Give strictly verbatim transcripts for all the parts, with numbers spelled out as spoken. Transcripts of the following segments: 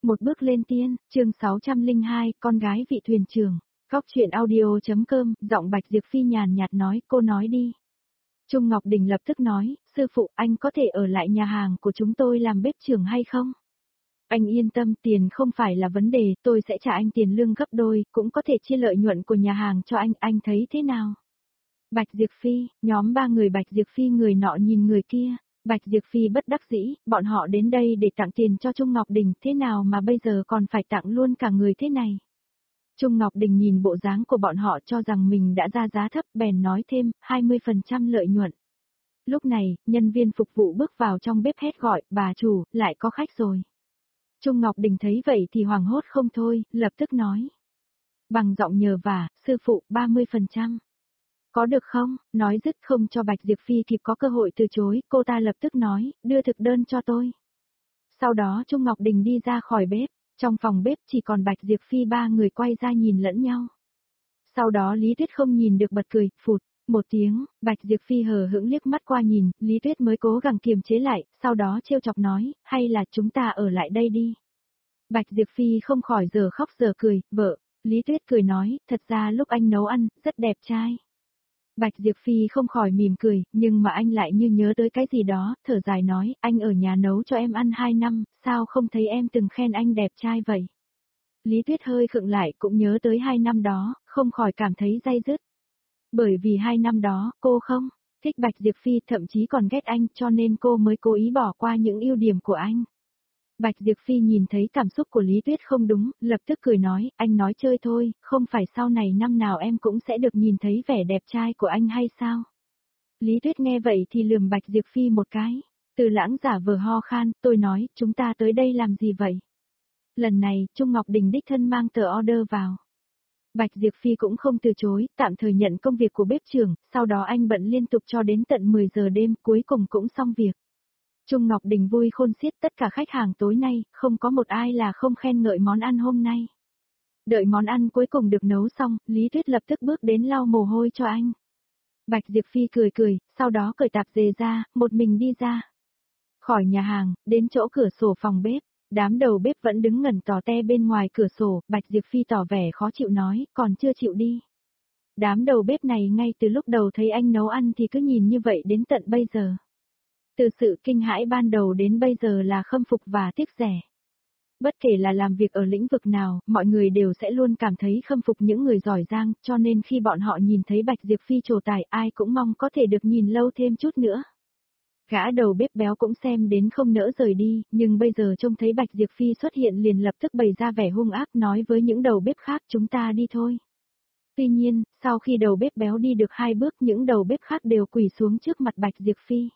Một bước lên tiên, chương sáu trăm lẻ hai, con gái vị thuyền trưởng. Góc truyện audio.com, giọng Bạch Diệp Phi nhàn nhạt nói, cô nói đi. Trung Ngọc Đình lập tức nói, sư phụ, anh có thể ở lại nhà hàng của chúng tôi làm bếp trưởng hay không? Anh yên tâm, tiền không phải là vấn đề, tôi sẽ trả anh tiền lương gấp đôi, cũng có thể chia lợi nhuận của nhà hàng cho anh, anh thấy thế nào? Bạch Diệp Phi, nhóm ba người Bạch Diệp Phi người nọ nhìn người kia. Bạch Diệp Phi bất đắc dĩ, bọn họ đến đây để tặng tiền cho Trung Ngọc Đình, thế nào mà bây giờ còn phải tặng luôn cả người thế này. Trung Ngọc Đình nhìn bộ dáng của bọn họ cho rằng mình đã ra giá thấp, bèn nói thêm, hai mươi phần trăm lợi nhuận. Lúc này, nhân viên phục vụ bước vào trong bếp hét gọi, bà chủ, lại có khách rồi. Trung Ngọc Đình thấy vậy thì hoảng hốt không thôi, lập tức nói. Bằng giọng nhờ vả, sư phụ, ba mươi phần trăm. Có được không? Nói dứt không cho Bạch Diệp Phi kịp có cơ hội từ chối, cô ta lập tức nói, đưa thực đơn cho tôi. Sau đó Trung Ngọc Đình đi ra khỏi bếp, trong phòng bếp chỉ còn Bạch Diệp Phi ba người quay ra nhìn lẫn nhau. Sau đó Lý Tuyết không nhìn được bật cười, phụt, một tiếng, Bạch Diệp Phi hờ hững liếc mắt qua nhìn, Lý Tuyết mới cố gắng kiềm chế lại, sau đó trêu chọc nói, hay là chúng ta ở lại đây đi. Bạch Diệp Phi không khỏi giờ khóc giờ cười, vợ, Lý Tuyết cười nói, thật ra lúc anh nấu ăn, rất đẹp trai. Bạch Diệp Phi không khỏi mỉm cười, nhưng mà anh lại như nhớ tới cái gì đó, thở dài nói, anh ở nhà nấu cho em ăn hai năm, sao không thấy em từng khen anh đẹp trai vậy? Lý Tuyết hơi khựng lại cũng nhớ tới hai năm đó, không khỏi cảm thấy day dứt. Bởi vì hai năm đó, cô không thích Bạch Diệp Phi, thậm chí còn ghét anh, cho nên cô mới cố ý bỏ qua những ưu điểm của anh. Bạch Diệp Phi nhìn thấy cảm xúc của Lý Tuyết không đúng, lập tức cười nói, anh nói chơi thôi, không phải sau này năm nào em cũng sẽ được nhìn thấy vẻ đẹp trai của anh hay sao? Lý Tuyết nghe vậy thì lườm Bạch Diệp Phi một cái, Từ Lãng giả vờ ho khan, tôi nói, chúng ta tới đây làm gì vậy? Lần này, Trung Ngọc Đình đích thân mang tờ order vào. Bạch Diệp Phi cũng không từ chối, tạm thời nhận công việc của bếp trưởng, sau đó anh bận liên tục cho đến tận mười giờ đêm, cuối cùng cũng xong việc. Trung Ngọc Đình vui khôn xiết, tất cả khách hàng tối nay, không có một ai là không khen ngợi món ăn hôm nay. Đợi món ăn cuối cùng được nấu xong, Lý Tuyết lập tức bước đến lau mồ hôi cho anh. Bạch Diệp Phi cười cười, sau đó cởi tạp dề ra, một mình đi ra. Khỏi nhà hàng, đến chỗ cửa sổ phòng bếp, đám đầu bếp vẫn đứng ngẩn tò te bên ngoài cửa sổ, Bạch Diệp Phi tỏ vẻ khó chịu nói, còn chưa chịu đi. Đám đầu bếp này ngay từ lúc đầu thấy anh nấu ăn thì cứ nhìn như vậy đến tận bây giờ. Từ sự kinh hãi ban đầu đến bây giờ là khâm phục và tiếc rẻ. Bất kể là làm việc ở lĩnh vực nào, mọi người đều sẽ luôn cảm thấy khâm phục những người giỏi giang, cho nên khi bọn họ nhìn thấy Bạch Diệp Phi trổ tài, ai cũng mong có thể được nhìn lâu thêm chút nữa. Gã đầu bếp béo cũng xem đến không nỡ rời đi, nhưng bây giờ trông thấy Bạch Diệp Phi xuất hiện liền lập tức bày ra vẻ hung ác nói với những đầu bếp khác, chúng ta đi thôi. Tuy nhiên, sau khi đầu bếp béo đi được hai bước, những đầu bếp khác đều quỳ xuống trước mặt Bạch Diệp Phi.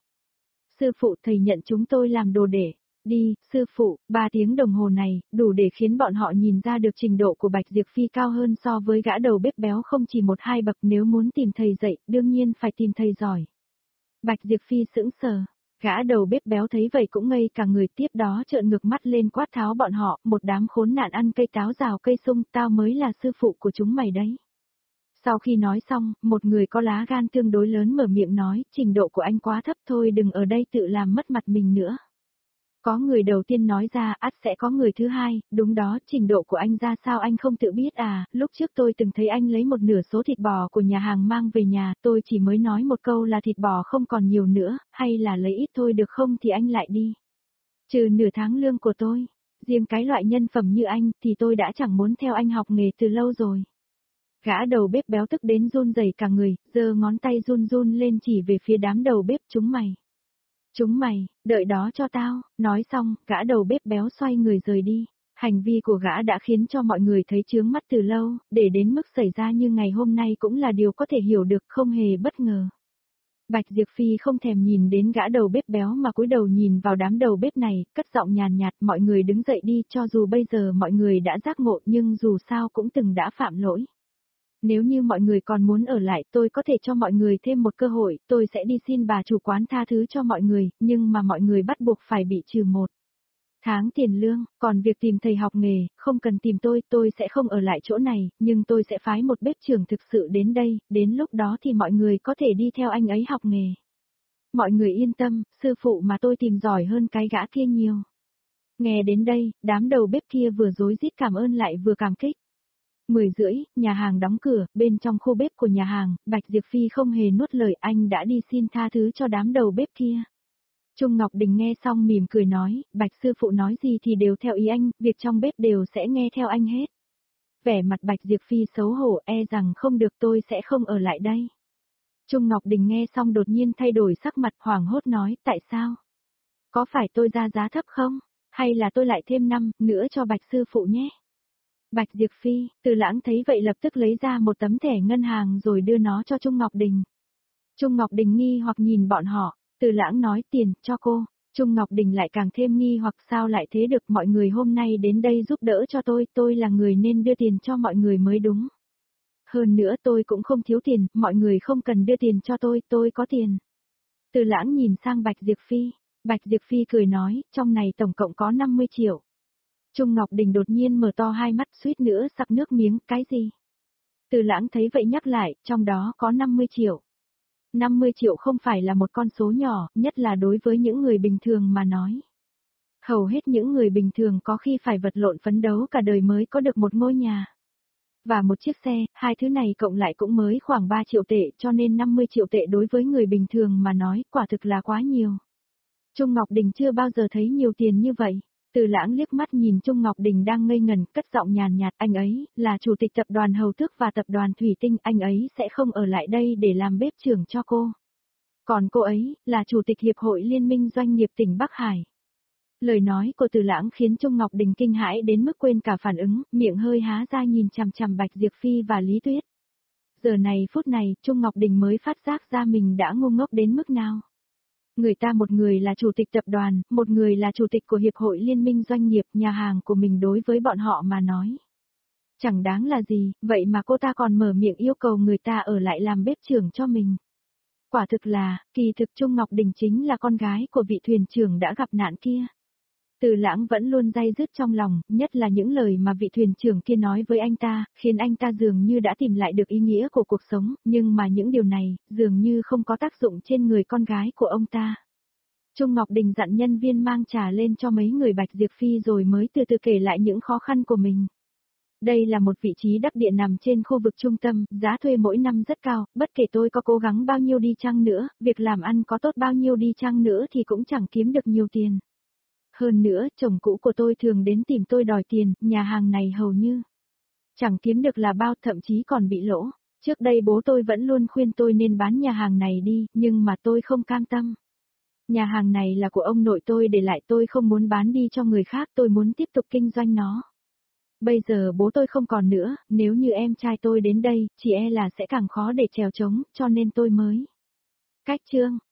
Sư phụ, thầy nhận chúng tôi làm đồ đệ. Đi, sư phụ, ba tiếng đồng hồ này, đủ để khiến bọn họ nhìn ra được trình độ của Bạch Diệp Phi cao hơn so với gã đầu bếp béo không chỉ một hai bậc, nếu muốn tìm thầy dạy, đương nhiên phải tìm thầy giỏi. Bạch Diệp Phi sững sờ, gã đầu bếp béo thấy vậy cũng ngây cả người, tiếp đó trợn ngược mắt lên quát tháo bọn họ, một đám khốn nạn ăn cây táo rào cây sung, tao mới là sư phụ của chúng mày đấy. Sau khi nói xong, một người có lá gan tương đối lớn mở miệng nói, trình độ của anh quá thấp thôi, đừng ở đây tự làm mất mặt mình nữa. Có người đầu tiên nói ra, ắt sẽ có người thứ hai, đúng đó, trình độ của anh ra sao anh không tự biết à, lúc trước tôi từng thấy anh lấy một nửa số thịt bò của nhà hàng mang về nhà, tôi chỉ mới nói một câu là thịt bò không còn nhiều nữa, hay là lấy ít thôi được không thì anh lại đi. Trừ nửa tháng lương của tôi, riêng cái loại nhân phẩm như anh thì tôi đã chẳng muốn theo anh học nghề từ lâu rồi. Gã đầu bếp béo tức đến run rẩy cả người, giơ ngón tay run run lên chỉ về phía đám đầu bếp, chúng mày. Chúng mày, đợi đó cho tao, nói xong, gã đầu bếp béo xoay người rời đi. Hành vi của gã đã khiến cho mọi người thấy chướng mắt từ lâu, để đến mức xảy ra như ngày hôm nay cũng là điều có thể hiểu được, không hề bất ngờ. Bạch Diệp Phi không thèm nhìn đến gã đầu bếp béo mà cúi đầu nhìn vào đám đầu bếp này, cất giọng nhàn nhạt, mọi người đứng dậy đi, cho dù bây giờ mọi người đã giác ngộ nhưng dù sao cũng từng đã phạm lỗi. Nếu như mọi người còn muốn ở lại, tôi có thể cho mọi người thêm một cơ hội, tôi sẽ đi xin bà chủ quán tha thứ cho mọi người, nhưng mà mọi người bắt buộc phải bị trừ một tháng tiền lương, còn việc tìm thầy học nghề, không cần tìm tôi, tôi sẽ không ở lại chỗ này, nhưng tôi sẽ phái một bếp trưởng thực sự đến đây, đến lúc đó thì mọi người có thể đi theo anh ấy học nghề. Mọi người yên tâm, sư phụ mà tôi tìm giỏi hơn cái gã kia nhiều. Nghe đến đây, đám đầu bếp kia vừa rối rít cảm ơn lại vừa cảm kích. Mười rưỡi, nhà hàng đóng cửa, bên trong khu bếp của nhà hàng, Bạch Diệp Phi không hề nuốt lời, anh đã đi xin tha thứ cho đám đầu bếp kia. Trung Ngọc Đình nghe xong mỉm cười nói, Bạch sư phụ nói gì thì đều theo ý anh, việc trong bếp đều sẽ nghe theo anh hết. Vẻ mặt Bạch Diệp Phi xấu hổ, e rằng không được, tôi sẽ không ở lại đây. Trung Ngọc Đình nghe xong đột nhiên thay đổi sắc mặt, hoảng hốt nói, tại sao? Có phải tôi ra giá thấp không? Hay là tôi lại thêm năm nữa cho Bạch sư phụ nhé? Bạch Diệp Phi, Từ Lãng thấy vậy lập tức lấy ra một tấm thẻ ngân hàng rồi đưa nó cho Trung Ngọc Đình. Trung Ngọc Đình nghi hoặc nhìn bọn họ, Từ Lãng nói tiền, cho cô. Trung Ngọc Đình lại càng thêm nghi hoặc sao lại thế được, mọi người hôm nay đến đây giúp đỡ cho tôi, tôi là người nên đưa tiền cho mọi người mới đúng. Hơn nữa tôi cũng không thiếu tiền, mọi người không cần đưa tiền cho tôi, tôi có tiền. Từ Lãng nhìn sang Bạch Diệp Phi, Bạch Diệp Phi cười nói, trong này tổng cộng có năm mươi triệu. Trung Ngọc Đình đột nhiên mở to hai mắt suýt nữa sặc nước miếng, cái gì? Từ Lãng thấy vậy nhắc lại, trong đó có năm mươi triệu. năm mươi triệu không phải là một con số nhỏ, nhất là đối với những người bình thường mà nói. Hầu hết những người bình thường có khi phải vật lộn phấn đấu cả đời mới có được một ngôi nhà. Và một chiếc xe, hai thứ này cộng lại cũng mới khoảng ba triệu tệ, cho nên năm mươi triệu tệ đối với người bình thường mà nói, quả thực là quá nhiều. Trung Ngọc Đình chưa bao giờ thấy nhiều tiền như vậy. Từ Lãng liếc mắt nhìn Trung Ngọc Đình đang ngây ngần, cất giọng nhàn nhạt, anh ấy là chủ tịch tập đoàn Hầu Tước và tập đoàn Thủy Tinh, anh ấy sẽ không ở lại đây để làm bếp trưởng cho cô. Còn cô ấy là chủ tịch Hiệp hội Liên minh Doanh nghiệp tỉnh Bắc Hải. Lời nói của Từ Lãng khiến Trung Ngọc Đình kinh hãi đến mức quên cả phản ứng, miệng hơi há ra nhìn chằm chằm Bạch Diệp Phi và Lý Tuyết. Giờ này phút này, Trung Ngọc Đình mới phát giác ra mình đã ngu ngốc đến mức nào. Người ta một người là chủ tịch tập đoàn, một người là chủ tịch của Hiệp hội Liên minh Doanh nghiệp, nhà hàng của mình đối với bọn họ mà nói. Chẳng đáng là gì, vậy mà cô ta còn mở miệng yêu cầu người ta ở lại làm bếp trưởng cho mình. Quả thực là, kỳ thực Trung Ngọc Đình chính là con gái của vị thuyền trưởng đã gặp nạn kia. Từ Lãng vẫn luôn day dứt trong lòng, nhất là những lời mà vị thuyền trưởng kia nói với anh ta, khiến anh ta dường như đã tìm lại được ý nghĩa của cuộc sống, nhưng mà những điều này, dường như không có tác dụng trên người con gái của ông ta. Trung Ngọc Đình dặn nhân viên mang trà lên cho mấy người Bạch Diệp Phi rồi mới từ từ kể lại những khó khăn của mình. Đây là một vị trí đắc địa nằm trên khu vực trung tâm, giá thuê mỗi năm rất cao, bất kể tôi có cố gắng bao nhiêu đi chăng nữa, việc làm ăn có tốt bao nhiêu đi chăng nữa thì cũng chẳng kiếm được nhiều tiền. Hơn nữa, chồng cũ của tôi thường đến tìm tôi đòi tiền, nhà hàng này hầu như chẳng kiếm được là bao, thậm chí còn bị lỗ. Trước đây bố tôi vẫn luôn khuyên tôi nên bán nhà hàng này đi, nhưng mà tôi không cam tâm. Nhà hàng này là của ông nội tôi để lại, tôi không muốn bán đi cho người khác, tôi muốn tiếp tục kinh doanh nó. Bây giờ bố tôi không còn nữa, nếu như em trai tôi đến đây, chỉ e là sẽ càng khó để trèo trống, cho nên tôi mới cách chương.